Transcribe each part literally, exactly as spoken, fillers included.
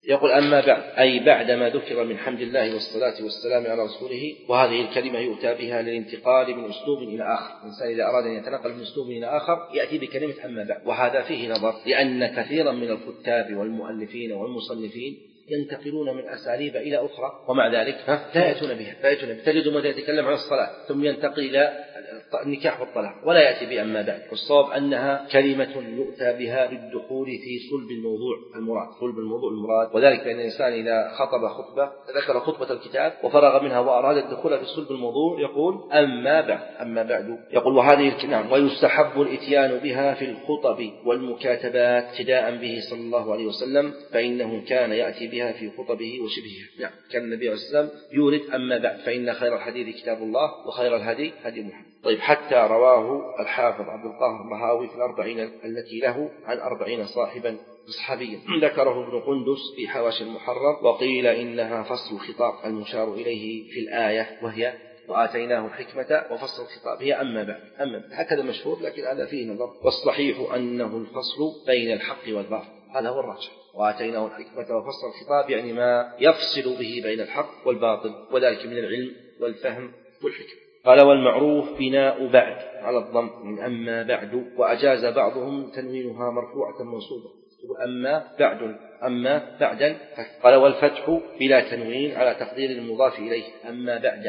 يقول أما بعد أي بعدما ذكر من حمد الله والصلاة والسلام على رسوله، وهذه الكلمة يؤتى بها للانتقال من أسلوب إلى آخر. الإنسان إذا أراد أن يتنقل من أسلوب إلى آخر يأتي بكلمة أما بعد، وهذا فيه نظر، لأن كثيرا من الكتاب والمؤلفين والمصنفين ينتقلون من أساليب إلى أخرى، ومع ذلك لا يأتون بها، لا يأتون بها. تجد متى يتكلم عن الصلاة ثم ينتقل إلى النكاح والطلاق ولا يأتي بأما بعد. والصواب أنها كلمة يؤتى بها بالدخول في صلب الموضوع المراد، صلب الموضوع المراد، وذلك بأن الإنسان إذا خطب خطبة ذكر خطبة الكتاب وفرغ منها وأراد الدخول في صلب الموضوع يقول أما بعد. أما بعد يقول وهذه الكلمة ويستحب الإتيان بها في الخطب والمكاتبات اقتداء به صلى الله عليه وسلم، فإنه كان يأتي بها في خطبه وشبهها. نعم، كان النبي عليه الصلاة والسلام يورد أما بعد، فإن خير الحديث كتاب الله وخير الهدي هدي محمد. طيب، حتى رواه الحافظ عبد القاهر الطحاوي في الأربعين التي له عن أربعين صاحبا صحابيا، ذكره ابن قندس في حواشي المحرر، وقيل إنها فصل الخطاب المشار إليه في الآية، وهي وآتيناه الحكمة وفصل الخطاب، هي أما بعد. أما هكذا مشهور، لكن هذا فيه نظر، والصحيح أنه الفصل بين الحق والباطل، هذا هو الراجح. وآتيناه الحكمة وفصل الخطاب يعني ما يفصل به بين الحق والباطل، وذلك من العلم والفهم والحكمة. قال والمعروف بناء بعد على الضم من أما بعد، وأجاز بعضهم تنوينها مرفوعة منصوبة، أما بعد أما بعدا. قال والفتح بلا تنوين على تقدير المضاف إليه أما بعد.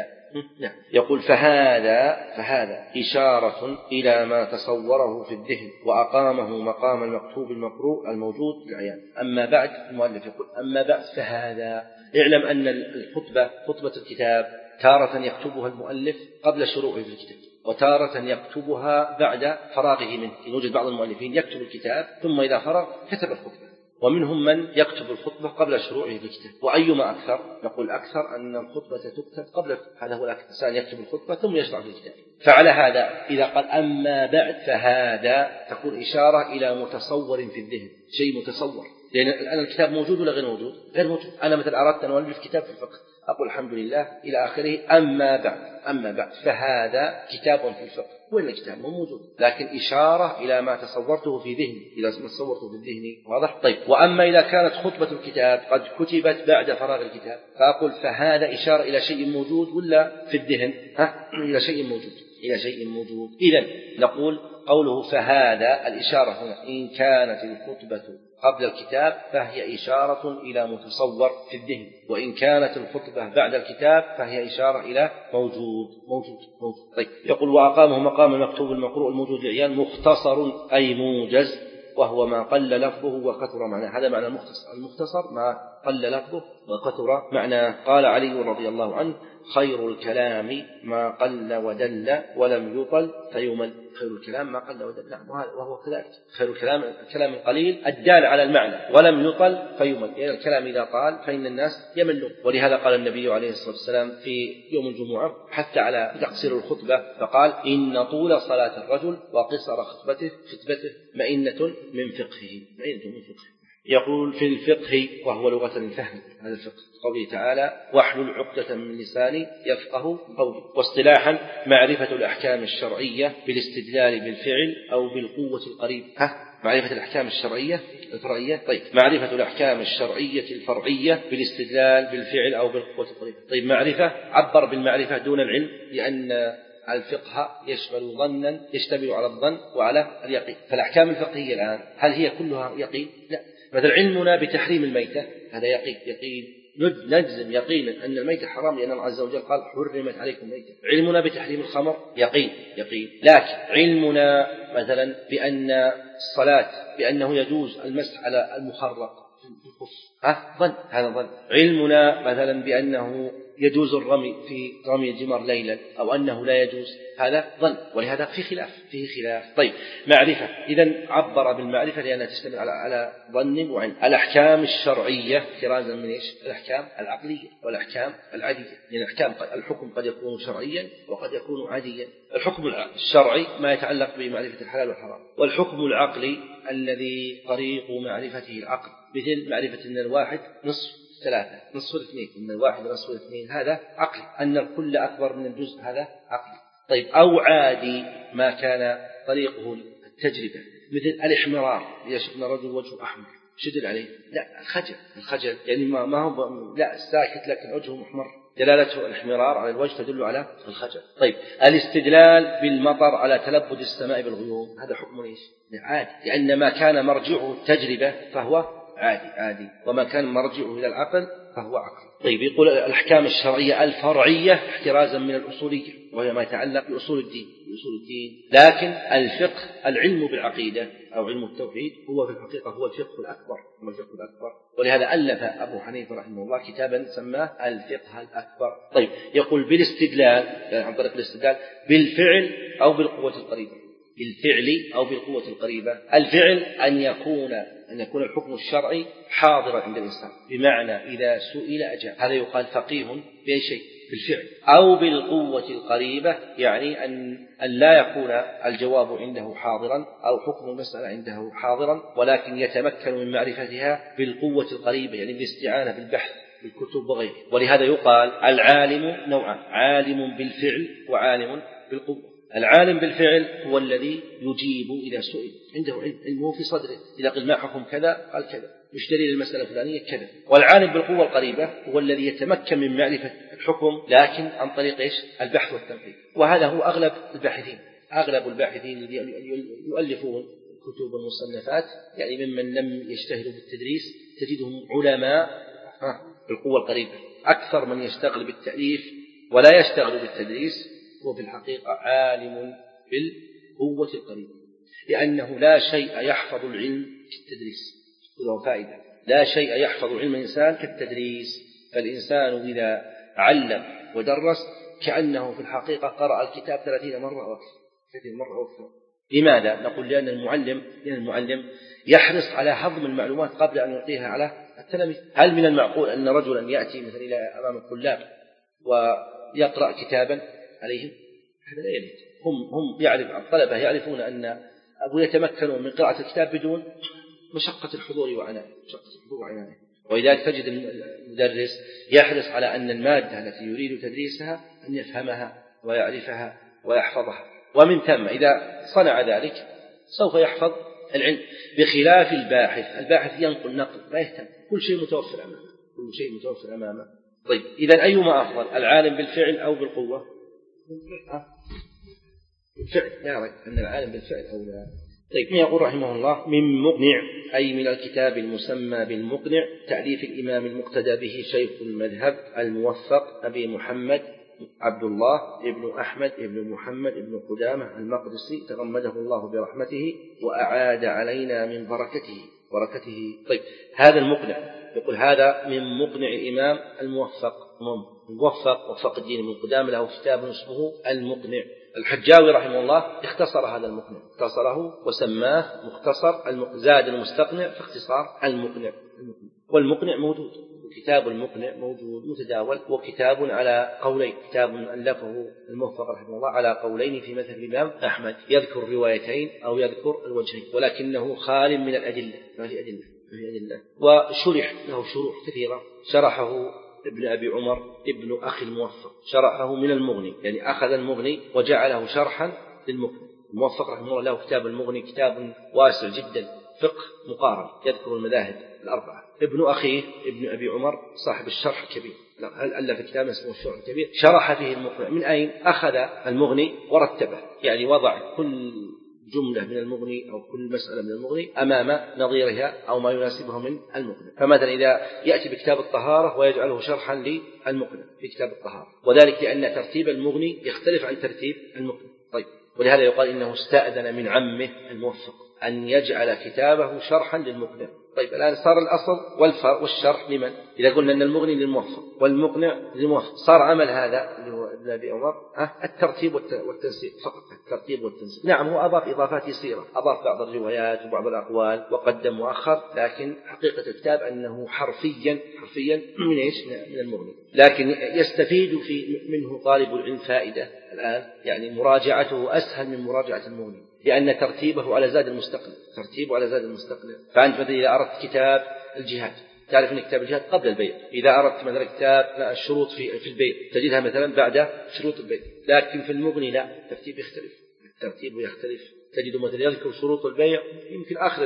يقول فهذا فهذا إشارة إلى ما تصوره في الذهن وأقامه مقام المكتوب المقروء الموجود في العيان. أما بعد، المؤلف يقول أما بعد فهذا. اعلم أن الخطبة خطبة الكتاب تارة يكتبها المؤلف قبل شروعه في الكتاب، وتارة يكتبها بعد فراغه منه. يوجد بعض المؤلفين يكتب الكتاب ثم إذا فرغ كتب الخطبة، ومنهم من يكتب الخطبة قبل شروعه في الكتاب. وأيما أكثر؟ نقول أكثر أن الخطبة تكتب قبل، هذا هو الأكثر، الإنسان يكتب الخطبة ثم يشرع في الكتاب. فعلى هذا إذا قال أما بعد فهذا تكون إشارة إلى متصور في الذهن، شيء متصور، لأن الآن الكتاب موجود ولا غير موجود؟ غير موجود. أنا مثلا أردت أن أؤلف كتاب في الفقه، أقول الحمد لله إلى آخره أما بعد. أما بعد فهذا كتاب في الفقه، وإن الكتاب مو موجود، لكن إشارة إلى ما تصورته في ذهني، إذا ما تصورته في الذهن واضح. طيب، وأما إذا كانت خطبة الكتاب قد كتبت بعد فراغ الكتاب، فأقول فهذا إشارة إلى شيء موجود ولا في الذهن؟ ها، إلى شيء موجود، إلى شيء موجود. إذن نقول قوله فهذا الإشارة هنا إن كانت الخطبة قبل الكتاب فهي إشارة إلى متصور في الذهن، وإن كانت الخطبة بعد الكتاب فهي إشارة إلى موجود موجود موجود. طيب، يقول وأقامه مقام المكتوب المقروء الموجود للعيان مختصر أي موجز، وهو ما قل لفظه وكثر معناه. هذا معنى المختصر. المختصر ما قل لفظه وكثر معناه. قال علي رضي الله عنه خير الكلام ما قل ودل ولم يطل فيمل. خير الكلام ما قل ودل، نعم، وهو كذلك. خير الكلام الكلام القليل الدال على المعنى، ولم يطل فيمل، يعني الكلام إذا طال فإن الناس يملون. ولهذا قال النبي عليه الصلاة والسلام في يوم الجمعة حتى على تقصير الخطبة، فقال إن طول صلاة الرجل وقصر خطبته خطبته مئنة من فقهه، مئنة من فقهه. يقول في الفقه وهو لغة الفهم، هذا الفقه قوله تعالى واحلل عقدة من لساني يفقه قولي. واصطلاحا معرفة الأحكام الشرعية بالاستدلال بالفعل أو بالقوة القريب. ها، معرفة الأحكام الشرعية الفرعية. طيب، معرفة الأحكام الشرعية الفرعية بالاستدلال بالفعل أو بالقوة القريب. طيب، معرفة عبر بالمعرفة دون العلم، لأن الفقه يشمل ظنا، يشتمل على الظن وعلى اليقين. فالأحكام الفقهية الآن هل هي كلها يقين؟ لا. مثل علمنا بتحريم الميتة هذا يقين، يقين نجزم يقينا أن الميتة حرام، لأن الله عز وجل قال حرمت عليكم الميتة. علمنا بتحريم الخمر يقين يقين. لكن علمنا مثلا بأن الصلاة بأنه يجوز المسح على المخرق في الخف، ها، ظن، هذا ظن. علمنا مثلا بأنه يجوز الرمي في رمي الجمر ليلا أو أنه لا يجوز، هذا ظن، ولهذا في خلاف فيه خلاف. طيب، معرفة إذن عبر بالمعرفة لأنها تشتمل على على ظن وعلم. الأحكام الشرعية احترازا من إيش؟ الأحكام العقلية والأحكام العادية. يعني الأحكام الحكم قد يكون شرعيا وقد يكون عاديا. الحكم الشرعي ما يتعلق بمعرفة الحلال والحرام، والحكم العقلي الذي طريق معرفته العقل، مثل معرفة أن الواحد نصف ثلاثة، نصف الاثنين، أن الواحد نصف الاثنين، هذا عقلي. أن الكل أكبر من الجزء، هذا عقلي. طيب، أو عادي ما كان طريقه التجربة، مثل الإحمرار، إذا شفنا رجل وجهه أحمر شدل عليه؟ لا، الخجل. الخجل يعني ما ما هو لا ساكت لكن وجهه محمر، دلالته الاحمرار على الوجه تدل على الخجل. طيب الاستدلال بالمطر على تلبد السماء بالغيوم هذا حكم ايش؟ عادي، لأن ما كان مرجعه التجربة فهو عادي عادي، وما كان مرجعه إلى العقل فهو عقل. طيب يقول الأحكام الشرعية الفرعية احترازا من الأصولية، وهي ما يتعلق بأصول الدين بأصول الدين لكن الفقه العلم بالعقيدة أو علم التوحيد هو في الحقيقة هو الفقه الأكبر هو الفقه الأكبر ولهذا ألف أبو حنيفة رحمه الله كتابا سماه الفقه الأكبر. طيب يقول بالاستدلال يعني عن طريق الاستدلال بالفعل أو بالقوة القريبة، بالفعل أو بالقوة القريبة. الفعل أن يكون أن يكون الحكم الشرعي حاضرا عند الإنسان، بمعنى إذا سئل أجاب، هذا يقال فقيه بأي شيء بالفعل. أو بالقوة القريبة يعني أن أن لا يكون الجواب عنده حاضرا أو حكم المسألة عنده حاضرا، ولكن يتمكن من معرفتها بالقوة القريبة يعني بالاستعانة بالبحث بالكتب وغيره. ولهذا يقال العالم نوعان، عالم بالفعل وعالم بالقوة. العالم بالفعل هو الذي يجيب إذا سئل، عنده علمه في صدره، إذا قل ما حكم كذا قال كذا، مش دليل المسألة الفلانية كذا. والعالم بالقوة القريبة هو الذي يتمكن من معرفة الحكم لكن عن طريق إيش؟ البحث والتنقيب. وهذا هو أغلب الباحثين، أغلب الباحثين الذين يؤلفون كتب المصنفات يعني ممن لم يشتهروا بالتدريس تجدهم علماء بالقوة القريبة أكثر من يشتغل بالتأليف ولا يشتغل بالتدريس هو في الحقيقة عالم بالقوة القريبة، لأنه لا شيء يحفظ العلم كالتدريس، له فائدة. لا شيء يحفظ علم الإنسان كالتدريس، فالإنسان إذا علم ودرس كأنه في الحقيقة قرأ الكتاب ثلاثين مرة أو أكثر ثلاثين مرة أو أكثر. لماذا؟ نقول لأن المعلم لأن المعلم يحرص على هضم المعلومات قبل أن يعطيها على التلاميذ. هل من المعقول أن رجلا يأتي مثلا إلى أمام الطلاب ويقرأ كتابا عليهم؟ هذا لا يليق. هم هم يعرف الطلبة يعرفون أن أبو يتمكنون من قراءة الكتاب بدون مشقة الحضور وعناء مشقة الحضور وعناء. ولذلك تجد المدرس يحرص على أن المادة التي يريد تدريسها أن يفهمها ويعرفها ويحفظها، ومن ثم إذا صنع ذلك سوف يحفظ العلم، بخلاف الباحث. الباحث ينقل نقل لا يهتم، كل شيء متوفر أمامه كل شيء متوفر أمامه. طيب إذن أيما أفضل، العالم بالفعل أو بالقوة؟ بالفعل، يعرف أن العالم بالفعل أو لا. طيب يقول رحمه الله من مقنع أي من الكتاب المسمى بالمقنع تأليف الإمام المقتدى به شيخ المذهب الموفق أبي محمد عبد الله ابن أحمد ابن محمد ابن قدامة المقدسي تغمده الله برحمته وأعاد علينا من بركته بركته. طيب هذا المقنع يقول هذا من مقنع الإمام الموفق الموفق وفق الدين من قدامة له كتاب اسمه المقنع. الحجاوي رحمه الله اختصر هذا المقنع اختصره وسماه مختصر المقنع، زاد المستقنع في اختصار المقنع. والمقنع موجود، كتاب المقنع موجود متداول، وكتاب على قولين، كتاب ألفه الموفق رحمه الله على قولين في مذهب الإمام أحمد، يذكر الروايتين أو يذكر الوجهين، ولكنه خال من الأدلة ما في أدلة ما في أدلة وشرح له شروح كثيرة. شرحه ابن أبي عمر ابن أخي الموفق، شرحه من المغني يعني أخذ المغني وجعله شرحا للمغني. الموفق رحمه الله له كتاب المغني كتاب واسع جدا فقه مقارن يذكر المذاهب الأربعة. ابن أخيه ابن أبي عمر صاحب الشرح الكبير هل ألف كتاب اسمه الشرح الكبير شرح فيه المقنع. من أين أخذ المغني ورتبه، يعني وضع كل جملة من المغني أو كل مسألة من المغني أمام نظيرها أو ما يناسبه من المقنع. فمثلا إذا يأتي بكتاب الطهارة ويجعله شرحا للمقنع في كتاب الطهارة، وذلك لأن ترتيب المغني يختلف عن ترتيب المقنع. طيب ولهذا يقال إنه استأذن من عمه الموفق أن يجعل كتابه شرحا للمقنع. طيب الآن صار الأصل والفرع والشرح لمن؟ إذا قلنا أن المغني للموفق والمقنع للموفق، صار عمل هذا اللي هو ابن أبي عمر الترتيب والتنسيق فقط، الترتيب والتنسيق. نعم هو أضاف إضافات يسيرة، أضاف بعض الروايات وبعض الأقوال وقدم وأخر، لكن حقيقة الكتاب أنه حرفيا حرفيا من إيش؟ من المغني. لكن يستفيد في منه طالب العلم فائدة الآن، يعني مراجعته أسهل من مراجعة المغني، لأن ترتيبه على زاد المستقنع ترتيبه على زاد المستقنع. فأنت مثلا إذا أردت كتاب الجهاد تعرف أن كتاب الجهاد قبل البيع، إذا أردت مثلا كتاب الشروط في في البيع تجدها مثلا بعد شروط البيع. لكن في المغني لا، الترتيب يختلف الترتيب يختلف تجد مثلا يذكر شروط البيع يمكن آخر البيع،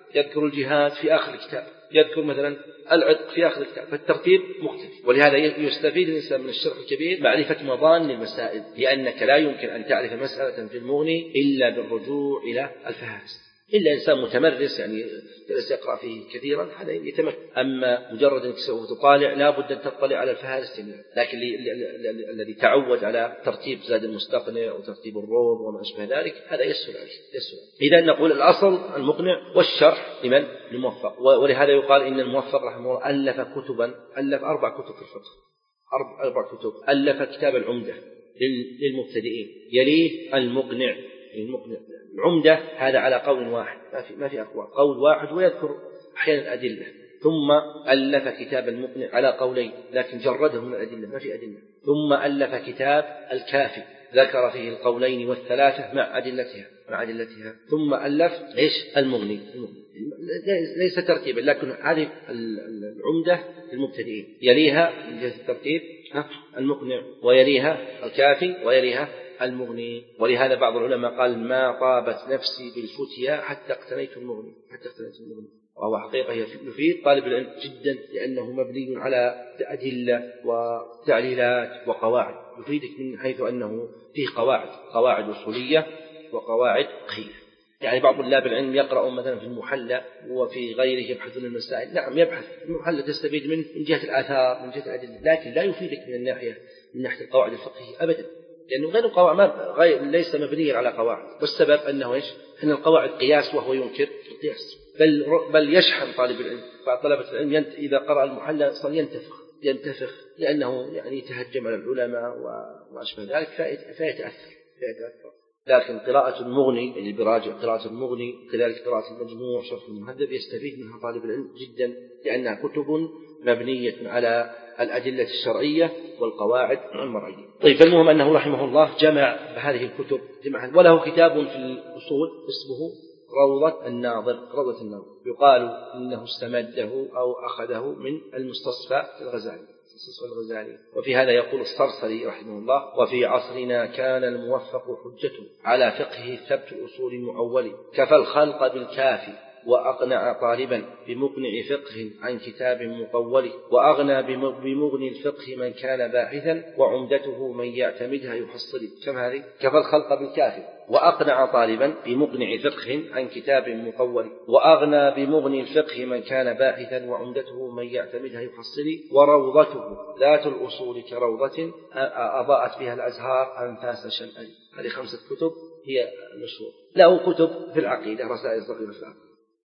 يذكر الجهاد في آخر الكتاب، يذكر مثلا العتق في آخر الكتاب، فالترتيب مختلف. ولهذا يستفيد الإنسان من الشرح الكبير معرفة مظان المسائل، لأنك لا يمكن أن تعرف مسألة في المغني إلا بالرجوع إلى الفهارس. إلا إنسان متمرس يعني جلس يقرأ فيه كثيرا هذا يتمكن، أما مجرد أنك سوف تطالع لا بد أن تطلع على الفهارس جميعا. لكن الذي تعود على ترتيب زاد المستقنع وترتيب الروم وما أشبه ذلك هذا يسهل عليه. إذا نقول الأصل المقنع والشرح لمن؟ للموفق. ولهذا يقال إن الموفق رحمه الله ألف كتبا، ألف أربع كتب في الفقه، أربع كتب. ألف كتاب العمدة للمبتدئين، يليه المقنع. المقنع العمدة هذا على قول واحد، ما في ما في أقوال، قول واحد ويذكر أحيانا الأدلة. ثم ألف كتاب المقنع على قولين لكن جرده من الأدلة، ما في أدلة. ثم ألف كتاب الكافي ذكر فيه القولين والثلاثة مع أدلتها مع أدلتها. ثم ألف إيش؟ المغني. ليس ترتيبا لكن هذه العمدة للمبتدئين، يليها من جهة الترتيب المقنع، ويليها الكافي، ويليها المغني. ولهذا بعض العلماء قال ما طابت نفسي بالفتيا حتى اقتنيت المغني، حتى اقتنيت المغني. وهو حقيقة يفيد طالب العلم جدا لأنه مبني على أدلة وتعليلات وقواعد، يفيدك من حيث أنه فيه قواعد قواعد أصولية وقواعد فقهية. يعني بعض طلاب العلم يقرأ مثلا في المحلى وفي غيره يبحثون المسائل، نعم يبحث المحلى تستفيد منه من جهة الآثار من جهة الأدلة، لكن لا يفيدك من الناحية من ناحية القواعد الفقهية أبدا، لأنه غير القواعد غير ليس مبنيا على قواعد. والسبب أنه إيش؟ أن القواعد قياس وهو ينكر القياس، بل بل يشحن طالب العلم. بعض طلبة العلم ينت إذا قرأ المحلى صار ينتفخ ينتفخ لأنه يعني يتهجم على العلماء وما أشبه ذلك فيتأثر فيتأثر. لكن قراءة المغني اللي براجع قراءة المغني كذلك قراءة المجموع شرح المهذب يستفيد منها طالب العلم جدا، لأنها كتب مبنية على الأدلة الشرعية والقواعد المرعية. طيب فالمهم أنه رحمه الله جمع هذه الكتب جمع، وله كتاب في الأصول اسمه روضة الناظر. روضة الناظر يقال إنه استمده أو أخذه من المستصفى الغزالي الغزالي. وفي هذا يقول الصرصري رحمه الله وفي عصرنا كان الموفق حجة على فقهه ثبت الأصول المؤول، كفى الخلق بالكافي وأقنع طالبا بمقنع فقه عن كتاب مطول، وأغنى بمغني الفقه من كان باحثا وعمدته من يعتمدها يحصل. كم هذه؟ كفى الخلق بالكافي وأقنع طالبا بمقنع فقه عن كتاب مطول، وأغنى بمغني الفقه من كان باحثا وعمدته من يعتمدها يحصل، وروضته ذات الأصول كروضة أضاءت بها الأزهار أنفاس شمال. هذه خمسة كتب هي المشهور. له كتب في العقيدة رسائل صغيرة في العقيدة.